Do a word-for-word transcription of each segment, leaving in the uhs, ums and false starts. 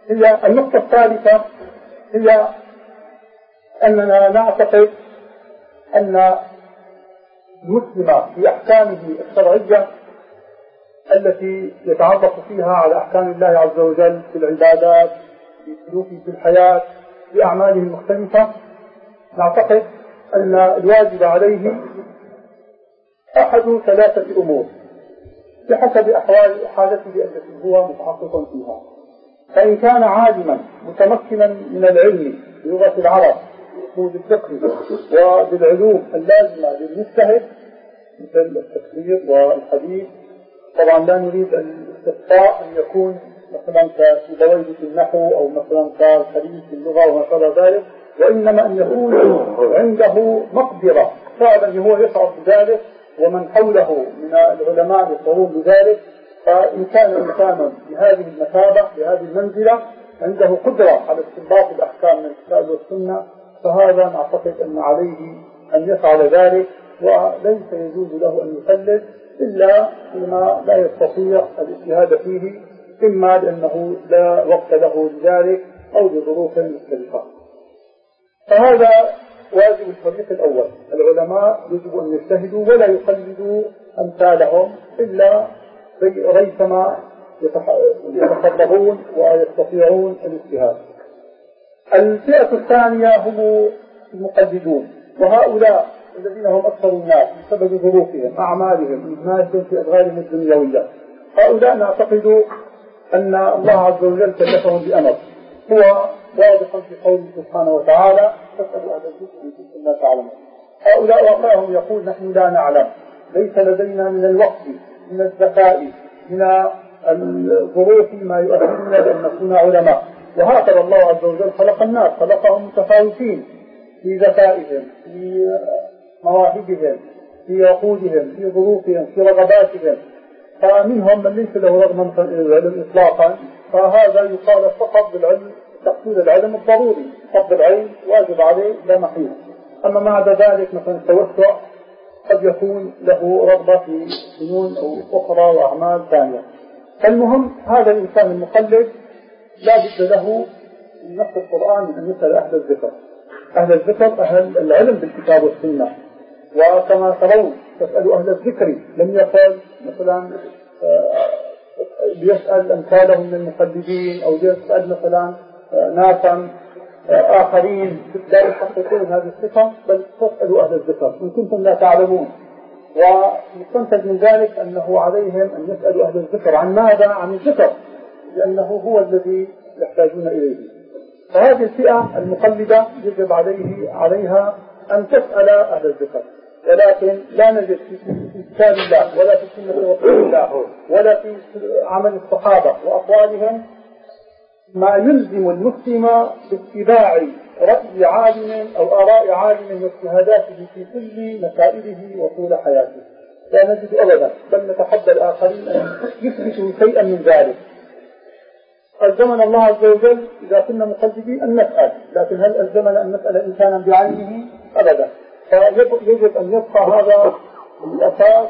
هي النقطة الثالثة هي أننا نعتقد أن المسلم في أحكامه الشرعية التي يتعرف فيها على أحكام الله عز وجل في العبادات، في سلوكه في الحياة، في أعماله المختلفة، نعتقد أن الواجب عليه أحد ثلاثة أمور بحسب أحوال حالته التي هو متحقق فيها. فإن كان عالما متمكنا من العلم بلغة العرب بأصول الفقه وبالعلوم اللازمة للمجتهد مثل التفسير والحديث، طبعا لا نريد الاستقصاء أن يكون مثلا كسيبويه في النحو أو مثلا كالحديث في اللغة وما شابه ذلك، وإنما أن يكون عنده مقدرة فعلا هو يشعر بذلك ومن حوله من العلماء يشعرون بذلك. فإن كان إنسانا بهذه المثابة بهذه المنزلة عنده قدرة على استنباط الأحكام من الكتاب والسنة، فهذا نعتقد أن عليه أن يفعل ذلك، وليس يجوز له أن يقلد إلا فيما لا يستطيع الاجتهاد فيه، إما لأنه لا وقت له لذلك أو لظروف مختلفة. فهذا واجب الفريق الأول، العلماء يجب أن يجتهدوا ولا يقلدوا أمثالهم إلا ريثما يتفرغون ويستطيعون الاجتهاد. الفئة الثانية هم المقلدون، وهؤلاء الذين هم أكثر الناس بسبب ظروفهم أعمالهم إجمالهم في أشغالهم الدنيوية. هؤلاء نعتقد أن الله عز وجل كلفهم بأمر هو واضح في قوله سبحانه وتعالى فاسألوا أهل الذكر إن كنتم لا تعلمون. هؤلاء واقعهم يقول نحن لا نعلم، ليس لدينا من الوقت من الذكاء من الظروف ما يؤهلنا لأن نكون علماء. وهكذا الله عز وجل خلق الناس، خلقهم متفاوتين في ذكائهم في مواهبهم في عقولهم في ظروفهم في رغباتهم، فمنهم من ليس له رغبة في العلم إطلاقا، فهذا يقال فقط بالعلم تحصيل العلم الضروري، فضل العلم واجب عليه لا محيط. أما بعد ذلك مثلا التوسع قد يكون له رغبة في فنون أو أخرى وأعمال ثانية. المهم هذا الإنسان المقلد لا بد له من نص القرآن أن يسأل أهل الذكر. أهل الذكر أهل العلم بالكتاب والسنة، وكما ترون تسأل أهل الذكر، لم يقل مثلا ليسأل أمثالهم من المقلدين أو ليسأل مثلا ناسا آخرين لا يحققون هذه الصفة، بل تسألوا أهل الذكر إن كنتم لا تعلمون. ويستنتج من ذلك أنه عليهم أن يسألوا أهل الذكر عن ماذا؟ عن الذكر، لأنه هو الذي يحتاجون إليه. فهذه الفئة المقلدة يجب عليه عليها أن تسأل أهل الذكر، ولكن لا نجد في كتاب الله ولا في سنة رسول الله ولا في عمل الصحابة وأقوالهم ما يلزم المسلم باتباع رأي عالم أو آراء عالم واجتهاداته في كل مسائله وطول حياته، لا نجد أبدا، بل نتحدى الآخرين أن يثبتوا شيئا من ذلك. ألزمنا الله عز وجل إذا كنا مقلدين أن نسأل، لكن هل ألزمنا أن نسأل إنسانا بعينه؟ أبدا. فيجب أن يبقى هذا الأساس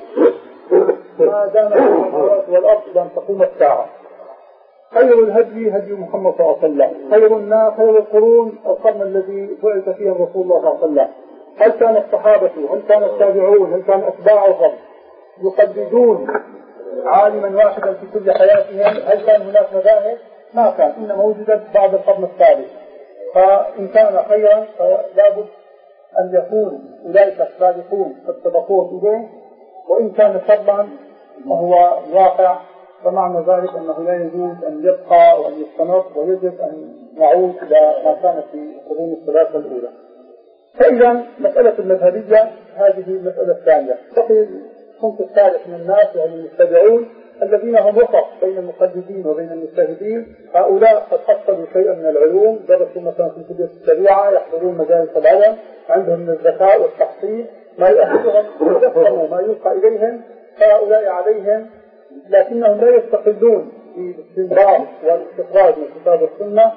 ما دام السماوات والأرض إلى أن تقوم الساعة. خير الهدي هدي محمد صلى الله عليه وسلم، خير الناس خير القرون القرن الذي بعث فيه الرسول الله صلى الله عليه وسلم. هل كان الصحابة هل كان التابعون هل كان أتباعهم يقلدون عالما واحدا في كل حياتهم؟ هل كان هناك مذاهب؟ ما كان، إنما وجدت بعد القرن الثالث. فإن كان خيرا فلا بد أن يكون أولئك السابقون قد سبقوه إليه، وإن كان شرا فهو واقع، فمعنى ذلك أنه لا يجوز أن يبقى وأن يستمر، ويجب أن نعود إلى ما كان في القرون الثلاثة الأولى. فإذا مسألة المذهبية هذه المسألة الثانية. بقي الصنف الثالث من الناس يعني المتبعون الذين هم وسط بين المقلدين وبين المجتهدين. هؤلاء قد حصلوا شيئا من العلوم، درسوا مثلا في كلية الشريعة، يحضرون مجالس العلم، عندهم من الذكاء والتحصيل ما يؤهلهم يفهموا ما يلقى إليهم، فهؤلاء عليهم، لكنهم لا يستقلون في الاستنباط والاستخراج من الكتاب والسنة.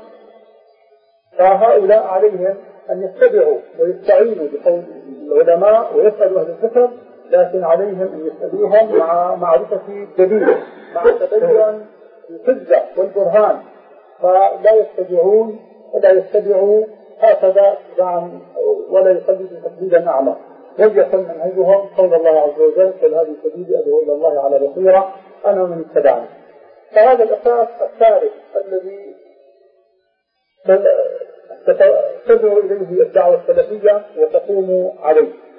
فهؤلاء عليهم أن يتبعوا ويستعينوا بقول العلماء ويسألوا أهل الذكر، لكن عليهم أن يسألوهم مع معرفة الدليل، مع تبين الحجة والبرهان. فلا يتبعون ولا يتبعوا هكذا عن ولا يقلدوا تقليدا أعلى، وليكن منهجهم قول الله عز وجل قل هذه سبيلي أدعو إلى الله على بصيرة أنا ومن اتبعني. فهذا الأساس الثالث الذي تدعو إليه الدعوة السلفية وتقوم عليه.